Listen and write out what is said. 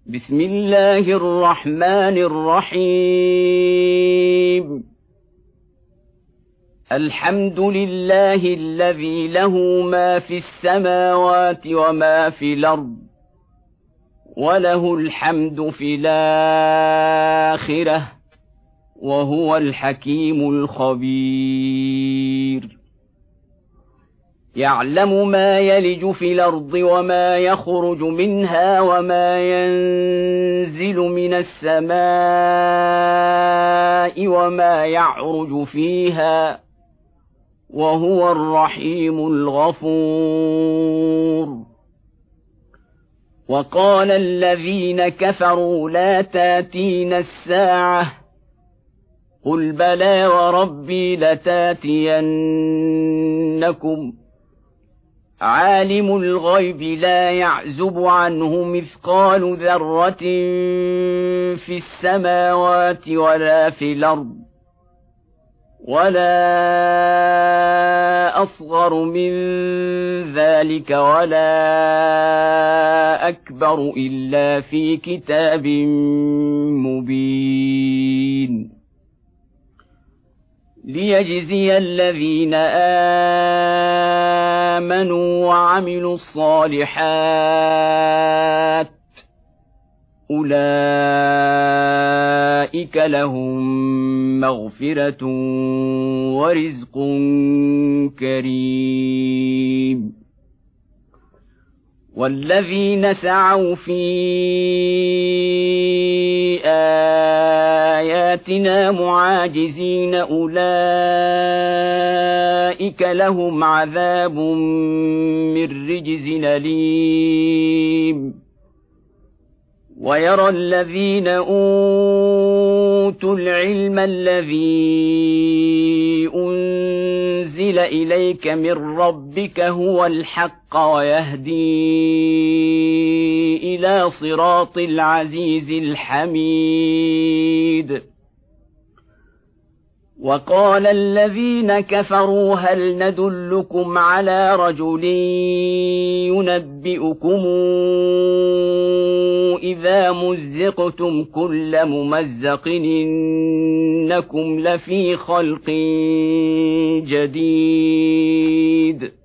بسم الله الرحمن الرحيم. الحمد لله الذي له ما في السماوات وما في الأرض، وله الحمد في الآخرة، وهو الحكيم الخبير. يعلم ما يلج في الأرض وما يخرج منها وما ينزل من السماء وما يعرج فيها، وهو الرحيم الغفور. وقال الذين كفروا لا تاتينا الساعة، قل بلى وربي لتاتينكم، عالم الغيب لا يعزب عنه مثقال ذرة في السماوات ولا في الأرض، ولا أصغر من ذلك ولا أكبر إلا في كتاب مبين، ليجزي الذين آمنوا وعملوا الصالحات، أولئك لهم مغفرة ورزق كريم. والذين سعوا في آياتنا معاجزين أولئك لهم عذاب من رجز أليم. ويرى الذين أوتوا العلم الذي أنزل إليك من ربك هو الحق ويهدي إلى صراط العزيز الحميد. وقال الذين كفروا هل ندلكم على رجل ينبئكم إذا مزقتم كل ممزق إنكم لفي خلق جديد.